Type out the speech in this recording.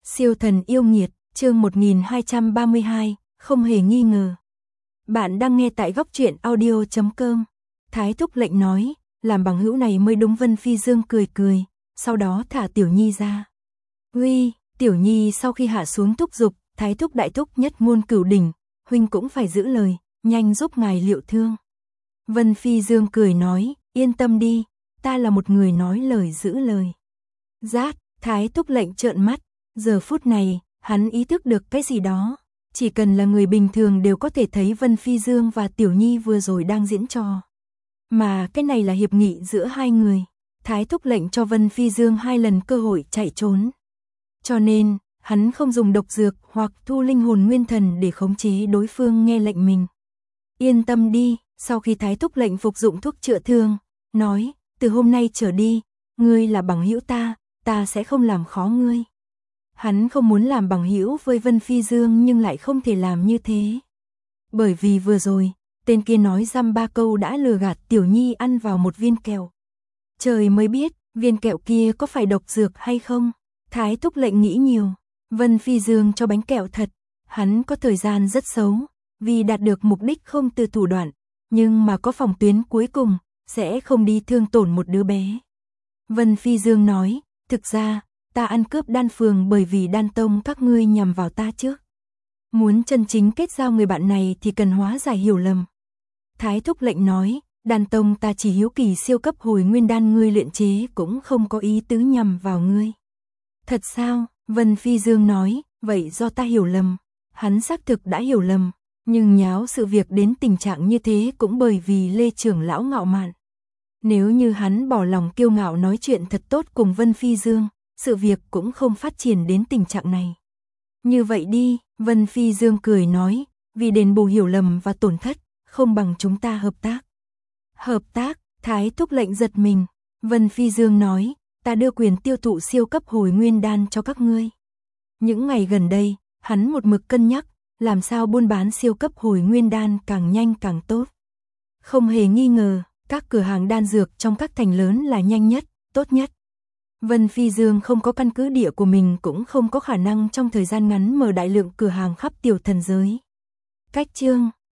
Siêu thần yêu nghiệt, chương 1232, không hề nghi ngờ. Bạn đang nghe tại góc truyện audio.com. Thái thúc lệnh nói, làm bằng hữu này mới đúng. Vân Phi Dương cười cười, sau đó thả Tiểu Nhi ra. Uy, Tiểu Nhi sau khi hạ xuống thúc giục, Thái thúc đại thúc nhất ngôn cửu đỉnh, huynh cũng phải giữ lời, nhanh giúp ngài liệu thương. Vân Phi Dương cười nói, yên tâm đi, ta là một người nói lời giữ lời. Rát, Thái thúc lệnh trợn mắt, giờ phút này, hắn ý thức được cái gì đó. Chỉ cần là người bình thường đều có thể thấy Vân Phi Dương và Tiểu Nhi vừa rồi đang diễn trò. Mà cái này là hiệp nghị giữa hai người. Thái thúc lệnh cho Vân Phi Dương 2 lần cơ hội chạy trốn. Cho nên, hắn không dùng độc dược hoặc thu linh hồn nguyên thần để khống chế đối phương nghe lệnh mình. Yên tâm đi, sau khi Thái thúc lệnh phục dụng thuốc chữa thương, nói, từ hôm nay trở đi, ngươi là bằng hữu ta sẽ không làm khó ngươi. Hắn không muốn làm bằng hữu với Vân Phi Dương nhưng lại không thể làm như thế. Bởi vì vừa rồi, tên kia nói dăm ba câu đã lừa gạt Tiểu Nhi ăn vào một viên kẹo. Trời mới biết, viên kẹo kia có phải độc dược hay không? Thái thúc lệnh nghĩ nhiều. Vân Phi Dương cho bánh kẹo thật. Hắn có thời gian rất xấu, vì đạt được mục đích không từ thủ đoạn, nhưng mà có phòng tuyến cuối cùng, sẽ không đi thương tổn một đứa bé. Vân Phi Dương nói, thực ra, ta ăn cướp Đan Phường bởi vì Đan Tông các ngươi nhằm vào ta trước. Muốn chân chính kết giao người bạn này thì cần hóa giải hiểu lầm. Thái thúc lệnh nói, Đan Tông ta chỉ hiếu kỳ siêu cấp hồi nguyên đan ngươi luyện chế cũng không có ý tứ nhằm vào ngươi. Thật sao? Vân Phi Dương nói, vậy do ta hiểu lầm. Hắn xác thực đã hiểu lầm, nhưng nháo sự việc đến tình trạng như thế cũng bởi vì Lê trưởng lão ngạo mạn. Nếu như hắn bỏ lòng kiêu ngạo nói chuyện thật tốt cùng Vân Phi Dương, sự việc cũng không phát triển đến tình trạng này. Như vậy đi, Vân Phi Dương cười nói, vì đền bù hiểu lầm và tổn thất, không bằng chúng ta hợp tác. Hợp tác? Thái thúc lệnh giật mình. Vân Phi Dương nói, ta đưa quyền tiêu thụ siêu cấp hồi nguyên đan cho các ngươi. Những ngày gần đây, hắn một mực cân nhắc, làm sao buôn bán siêu cấp hồi nguyên đan càng nhanh càng tốt. Không hề nghi ngờ, các cửa hàng đan dược trong các thành lớn là nhanh nhất, tốt nhất. Vân Phi Dương không có căn cứ địa của mình cũng không có khả năng trong thời gian ngắn mở đại lượng cửa hàng khắp tiểu thần giới. Cách chương